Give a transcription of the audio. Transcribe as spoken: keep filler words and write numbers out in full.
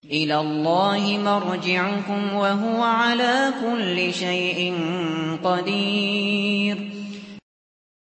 إِلَى اللَّهِ مَرْجِعُكُمْ وَهُوَ عَلَى كُلِّ شَيْءٍ قَدِيرٌ